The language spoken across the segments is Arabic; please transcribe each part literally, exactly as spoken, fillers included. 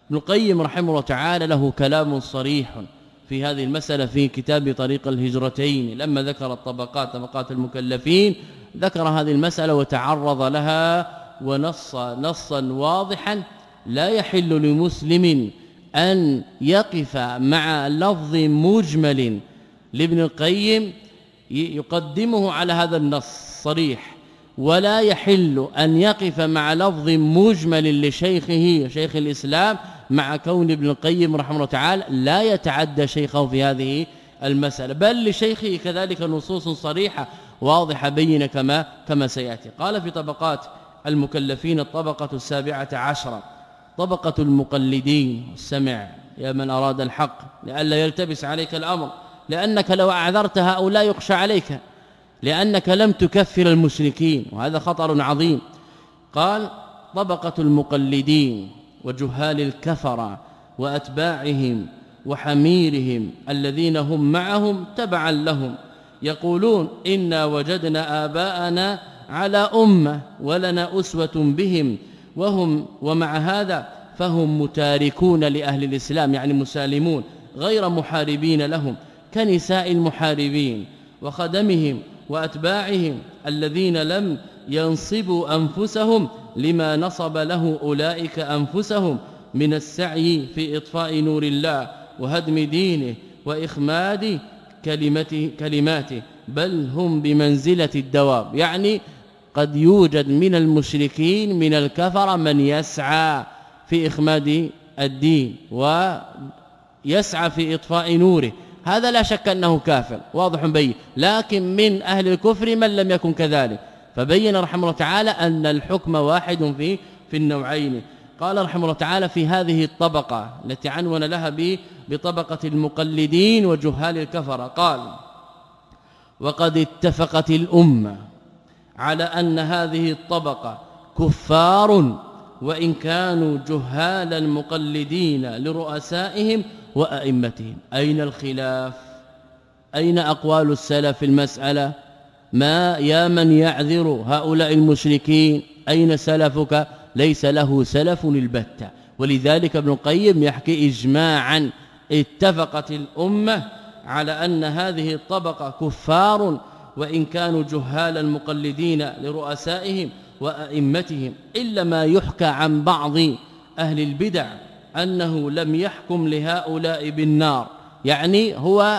ابن القيم رحمه الله تعالى له كلام صريح في هذه المسألة في كتاب طريق الهجرتين، لما ذكر الطبقات طبقات المكلفين ذكر هذه المسألة وتعرض لها ونص نصا واضحا: لا يحل لمسلم أن يقف مع لفظ مجمل لابن القيم يقدمه على هذا النص صريح، ولا يحل أن يقف مع لفظ مجمل لشيخه شيخ الإسلام مع كون ابن القيم رحمه الله تعالى لا يتعدى شيخه في هذه المسألة، بل لشيخه كذلك نصوص صريحة واضحة بينة كما كما سيأتي. قال في طبقات المكلفين الطبقة السابعة عشرة طبقة المقلدين. السمع يا من أراد الحق لئلا يلتبس عليك الأمر، لأنك لو أعذرت هؤلاء يخشى عليك، لأنك لم تكفر المشركين وهذا خطر عظيم. قال: طبقة المقلدين وجهال الكفر وأتباعهم وحميرهم الذين هم معهم تبعا لهم يقولون إنا وجدنا آباءنا على أمة ولنا أسوة بهم، وهم ومع هذا فهم متاركون لأهل الإسلام، يعني مسالمون غير محاربين لهم، كنساء المحاربين وخدمهم وأتباعهم الذين لم ينصبوا أنفسهم لما نصب له أولئك أنفسهم من السعي في إطفاء نور الله وهدم دينه وإخماد كلمته كلماته، بل هم بمنزلة الدواب. يعني قد يوجد من المشركين من الكفر من يسعى في إخماد الدين ويسعى في إطفاء نوره، هذا لا شك أنه كافر واضح بين، لكن من أهل الكفر من لم يكن كذلك، فبين رحمه الله تعالى أن الحكم واحد في في النوعين. قال رحمه الله تعالى في هذه الطبقة التي عنون لها بطبقة المقلدين وجهال الكفر، قال: وقد اتفقت الأمة على أن هذه الطبقة كفار وإن كانوا جهالا مقلدين لرؤسائهم وأئمتهم. أين الخلاف؟ أين أقوال السلف في المسألة؟ ما يا من يعذر هؤلاء المشركين أين سلفك؟ ليس له سلف البتة. ولذلك ابن القيم يحكي إجماعا اتفقت الأمة على أن هذه الطبقة كفار وإن كانوا جهالا مقلدين لرؤسائهم وأئمتهم، إلا ما يحكى عن بعض أهل البدع أنه لم يحكم لهؤلاء بالنار، يعني هو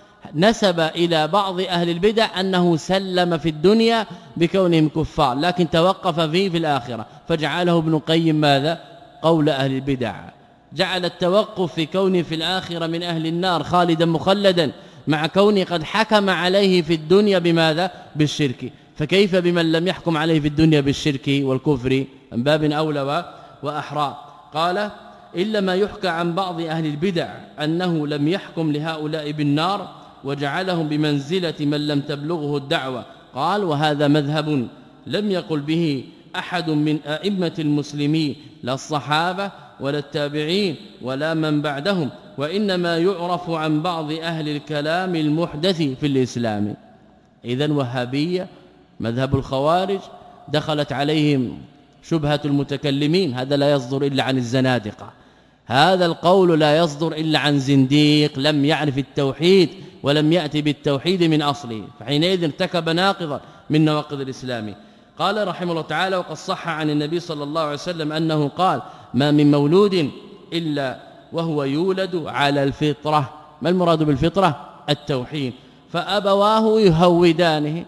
نسب إلى بعض أهل البدع أنه سلم في الدنيا بكونهم كفار، لكن توقف فيه في الآخرة، فجعله ابن القيم ماذا؟ قول أهل البدع، جعل التوقف في كونه في الآخرة من أهل النار خالدا مخلدا مع كونه قد حكم عليه في الدنيا بماذا؟ بالشرك، فكيف بمن لم يحكم عليه في الدنيا بالشرك والكفر؟ من باب أولى وأحرى. قال: إلا ما يحكى عن بعض أهل البدع أنه لم يحكم لهؤلاء بالنار وجعلهم بمنزلة من لم تبلغه الدعوة. قال: وهذا مذهب لم يقل به أحد من أئمة المسلمين، لا الصحابة ولا التابعين ولا من بعدهم، وإنما يعرف عن بعض أهل الكلام المحدث في الإسلام. إذن وهابية مذهب الخوارج دخلت عليهم شبهة المتكلمين، هذا لا يصدر إلا عن الزنادقة، هذا القول لا يصدر إلا عن زنديق لم يعرف التوحيد ولم يأتي بالتوحيد من أصله، فحينئذ ارتكب ناقضا من نواقض الإسلام. قال رحمه الله تعالى: وقد صح عن النبي صلى الله عليه وسلم أنه قال: ما من مولود إلا وهو يولد على الفطرة. ما المراد بالفطرة؟ التوحيد. فأبواه يهودانه،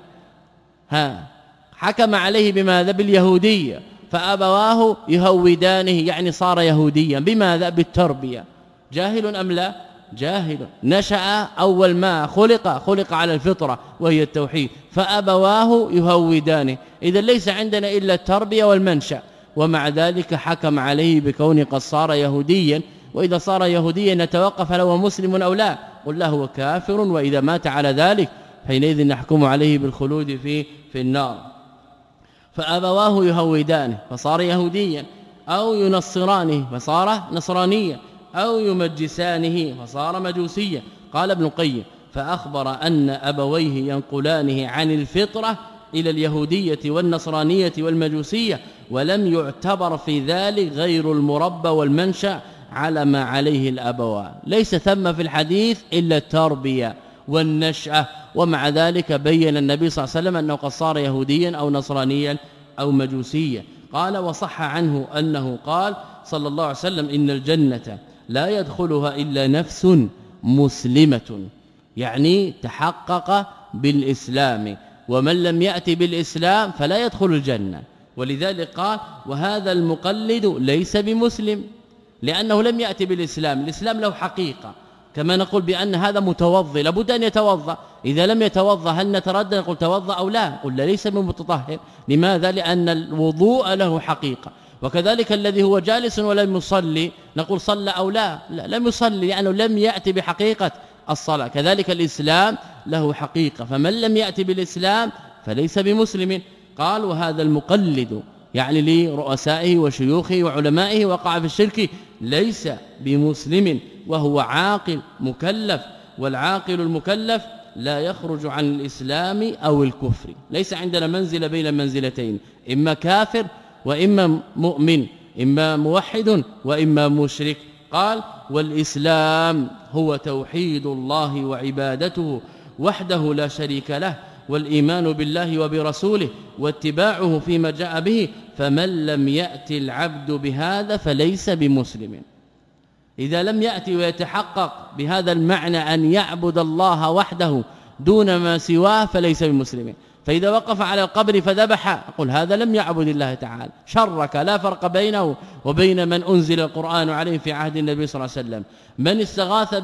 ها حكم عليه بماذا؟ باليهودية، فأبواه يهودانه يعني صار يهوديا. بماذا؟ بالتربية. جاهل أم لا؟ جاهل، نشأ أول ما خلق خلق على الفطرة وهي التوحيد، فأبواه يهودانه. إذا ليس عندنا إلا التربية والمنشأ، ومع ذلك حكم عليه بكون قد صار يهوديا. وإذا صار يهوديا نتوقف هل هو مسلم أو لا؟ قل له هو كافر، وإذا مات على ذلك حينئذ نحكم عليه بالخلود في في النار. فأبواه يهودانه فصار يهوديا، أو ينصرانه فصار نصرانيا، أو يمجسانه فصار مجوسيا. قال ابن القيم: فأخبر أن أبويه ينقلانه عن الفطرة إلى اليهودية والنصرانية والمجوسية، ولم يعتبر في ذلك غير المربى والمنشأ على ما عليه الأبوان. ليس ثم في الحديث إلا التربية والنشأة، ومع ذلك بين النبي صلى الله عليه وسلم أنه قد صار يهوديا أو نصرانيا أو مجوسيا. قال وصح عنه أنه قال صلى الله عليه وسلم إن الجنة لا يدخلها إلا نفس مسلمة، يعني تحقق بالإسلام، ومن لم يأتي بالإسلام فلا يدخل الجنة. ولذلك قال وهذا المقلد ليس بمسلم لأنه لم يأتي بالإسلام. الإسلام له حقيقة، كما نقول بأن هذا متوضئ لابد أن يتوضأ، إذا لم يتوضأ هل نتردد نقول توضأ أو لا؟ قل ليس بمتطهر. لماذا؟ لأن الوضوء له حقيقة. وكذلك الذي هو جالس ولم يصلي نقول صلى أو لا؟ لا، لم يصلي لأنه لم يأتي بحقيقة الصلاة. كذلك الإسلام له حقيقة، فمن لم يأتي بالإسلام فليس بمسلم. قال وهذا المقلد يعني لرؤسائه وشيوخه وعلمائه وقع في الشرك ليس بمسلم، وهو عاقل مكلف، والعاقل المكلف لا يخرج عن الإسلام أو الكفر. ليس عندنا منزلة بين منزلتين، إما كافر وإما مؤمن، إما موحد وإما مشرك. قال والإسلام هو توحيد الله وعبادته وحده لا شريك له، والإيمان بالله وبرسوله واتباعه فيما جاء به، فمن لم يأتي العبد بهذا فليس بمسلم. إذا لم يأتي ويتحقق بهذا المعنى أن يعبد الله وحده دون ما سواه فليس بمسلم. فإذا وقف على القبر فذبح أقول هذا لم يعبد الله تعالى، شرك، لا فرق بينه وبين من أنزل القرآن عليه في عهد النبي صلى الله عليه وسلم. من استغاث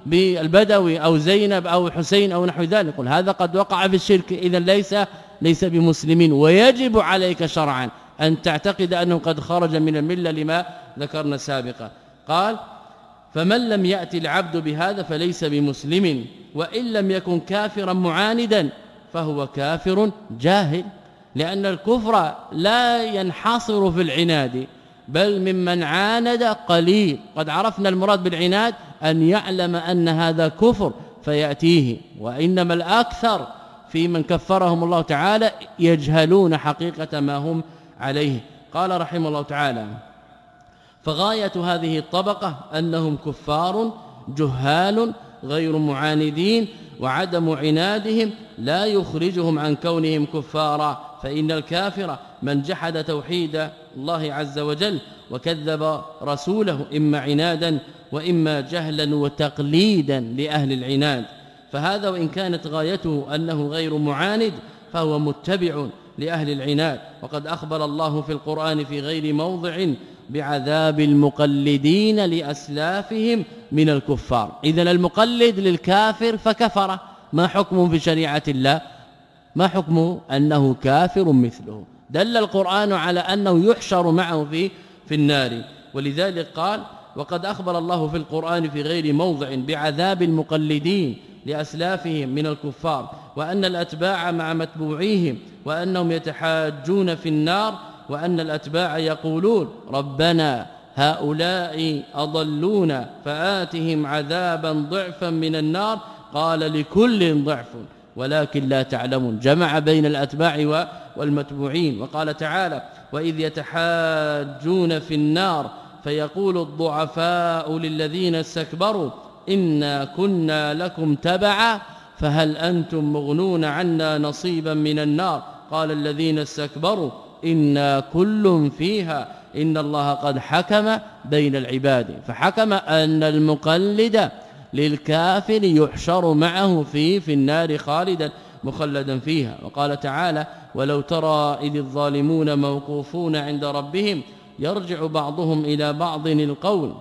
بالبدوي أو زينب أو حسين أو نحو ذلك يقول هذا قد وقع في الشرك، إذا ليس ليس بمسلمين. ويجب عليك شرعا أن تعتقد أنه قد خرج من الملة لما ذكرنا سابقا. قال فمن لم يأتي العبد بهذا فليس بمسلم، وإن لم يكن كافرا معاندا فهو كافر جاهل، لأن الكفر لا ينحصر في العناد، بل ممن عاند قليل. قد عرفنا المراد بالعناد أن يعلم أن هذا كفر فيأتيه، وإنما الأكثر في من كفرهم الله تعالى يجهلون حقيقة ما هم عليه. قال رحمه الله تعالى فغاية هذه الطبقة أنهم كفار جهال غير معاندين، وعدم عنادهم لا يخرجهم عن كونهم كفارا، فإن الكافر من جحد توحيد الله عز وجل وكذب رسوله إما عنادا وإما جهلا وتقليدا لأهل العناد. فهذا وإن كانت غايته أنه غير معاند فهو متبع لأهل العناد. وقد أخبر الله في القرآن في غير موضع بعذاب المقلدين لأسلافهم من الكفار. إذن المقلد للكافر فكفر، ما حكمه في شريعة الله؟ ما حكمه؟ أنه كافر مثله. دل القرآن على أنه يحشر معه في في النار. ولذلك قال وقد أخبر الله في القرآن في غير موضع بعذاب المقلدين لأسلافهم من الكفار، وأن الأتباع مع متبوعيهم، وأنهم يتحاجون في النار، وأن الأتباع يقولون ربنا هؤلاء أضلونا فآتهم عذابا ضعفا من النار، قال لكل ضعف ولكن لا تعلمون. جمع بين الأتباع والمتبوعين. وقال تعالى وإذ يتحاجون في النار فيقول الضعفاء للذين استكبروا إنا كنا لكم تبعا فهل أنتم مغنون عنا نصيبا من النار، قال الذين استكبروا إنا كل فيها إن الله قد حكم بين العباد. فحكم أن المقلد للكافر يحشر معه في في النار خالدا مخلدا فيها. وقال تعالى ولو ترى إذ الظالمون موقوفون عند ربهم يرجع بعضهم إلى بعض القول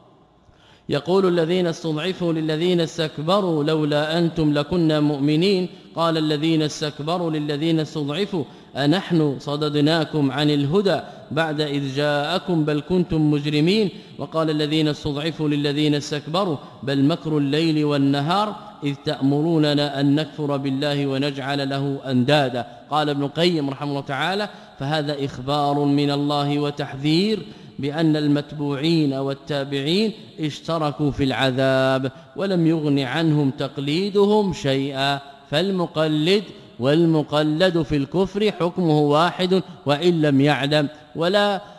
يقول الذين استضعفوا للذين استكبروا لولا أنتم لكنا مؤمنين، قال الذين استكبروا للذين استضعفوا أنحن صددناكم عن الهدى بعد إذ جاءكم بل كنتم مجرمين، وقال الذين استضعفوا للذين استكبروا بل مكر الليل والنهار إذ تأمروننا أن نكفر بالله ونجعل له أندادا. قال ابن القيم رحمه الله تعالى فهذا إخبار من الله وتحذير بأن المتبوعين والتابعين اشتركوا في العذاب ولم يغن عنهم تقليدهم شيئا، فالمقلد والمقلد في الكفر حكمه واحد وإن لم يعلم، ولا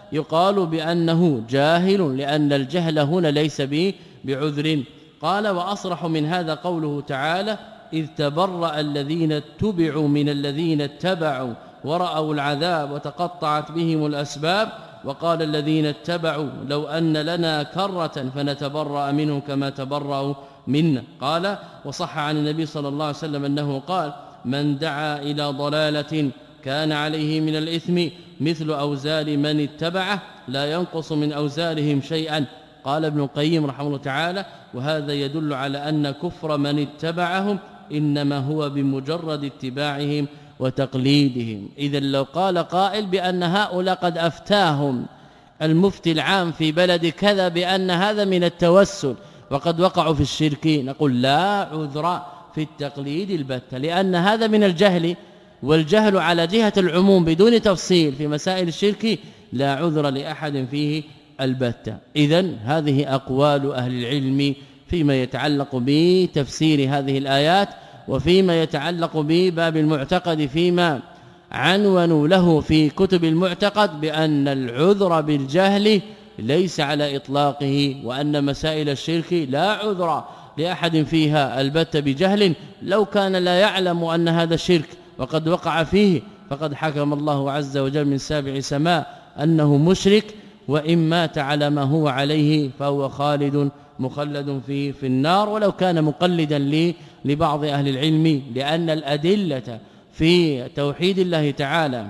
يقال بأنه جاهل لأن الجهل هنا ليس به بعذر. قال وأصرح من هذا قوله تعالى إذ تبرأ الذين اتبعوا من الذين اتبعوا ورأوا العذاب وتقطعت بهم الأسباب وقال الذين اتبعوا لو أن لنا كرة فنتبرأ منهم كما تبرأوا منا. قال وصح عن النبي صلى الله عليه وسلم أنه قال من دعا إلى ضلالة كان عليه من الإثم مثل أوزار من اتبعه لا ينقص من أوزارهم شيئا. قال ابن القيم رحمه الله تعالى وهذا يدل على أن كفر من اتبعهم إنما هو بمجرد اتباعهم وتقليدهم. إذا لو قال قائل بأن هؤلاء قد أفتاهم المفتي العام في بلد كذا بأن هذا من التوسل وقد وقعوا في الشرك، نقول لا عذر في التقليد البتة، لأن هذا من الجهل، والجهل على جهة العموم بدون تفصيل في مسائل الشرك لا عذر لأحد فيه البتة. إذن هذه أقوال أهل العلم فيما يتعلق بتفسير هذه الآيات وفيما يتعلق بباب المعتقد فيما عنونوا له في كتب المعتقد بأن العذر بالجهل ليس على إطلاقه، وأن مسائل الشرك لا عذر لأحد فيها البتة بجهل. لو كان لا يعلم أن هذا الشرك وقد وقع فيه فقد حكم الله عز وجل من سابع سماء أنه مشرك، وإن مات على ما هو عليه فهو خالد مخلد في في النار، ولو كان مقلدا لي لبعض أهل العلم، لأن الأدلة في توحيد الله تعالى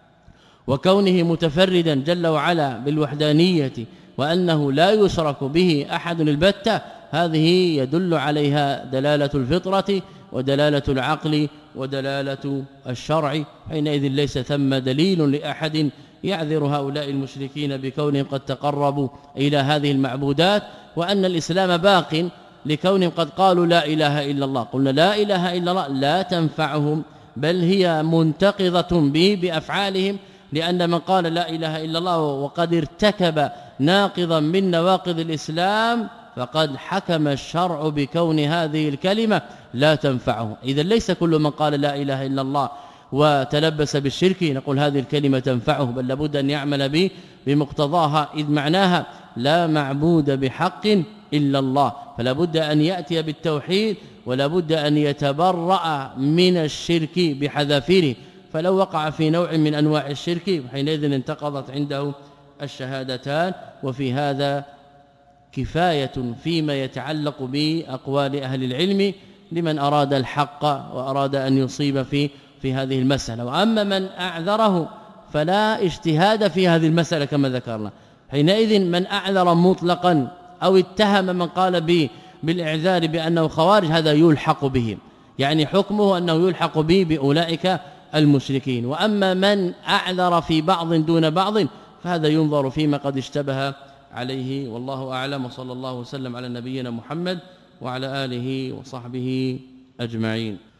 وكونه متفردا جل وعلا بالوحدانية وأنه لا يشرك به أحد البتة هذه يدل عليها دلالة الفطرة ودلالة العقل ودلالة الشرع. حينئذ ليس ثم دليل لأحد يعذر هؤلاء المشركين بكونهم قد تقربوا إلى هذه المعبودات، وأن الإسلام باق لكونهم قد قالوا لا إله إلا الله. قلنا لا إله إلا الله لا تنفعهم، بل هي منتقضة به بأفعالهم، لأن من قال لا إله إلا الله وقد ارتكب ناقضا من نواقض الإسلام فقد حكم الشرع بكون هذه الكلمة لا تنفعه. إذا ليس كل من قال لا إله إلا الله وتلبس بالشرك نقول هذه الكلمة تنفعه، بل لابد أن يعمل به بمقتضاها، إذ معناها لا معبود بحق إلا الله، فلا بد أن يأتي بالتوحيد ولا بد أن يتبرأ من الشرك بحذافيره. فلو وقع في نوع من أنواع الشرك حينئذ انتقضت عنده الشهادتان. وفي هذا كفاية فيما يتعلق بأقوال أهل العلم لمن أراد الحق وأراد أن يصيب في في هذه المسألة. وأما من أعذره فلا اجتهاد في هذه المسألة كما ذكرنا. حينئذ من أعذر مطلقا أو اتهم من قال به بالإعذار بأنه خوارج هذا يلحق به، يعني حكمه أنه يلحق به بأولئك المشركين. وأما من أعذر في بعض دون بعض فهذا ينظر فيما قد اشتبه عليه، والله أعلم. وصلى الله وسلم على نبينا محمد وعلى آله وصحبه أجمعين.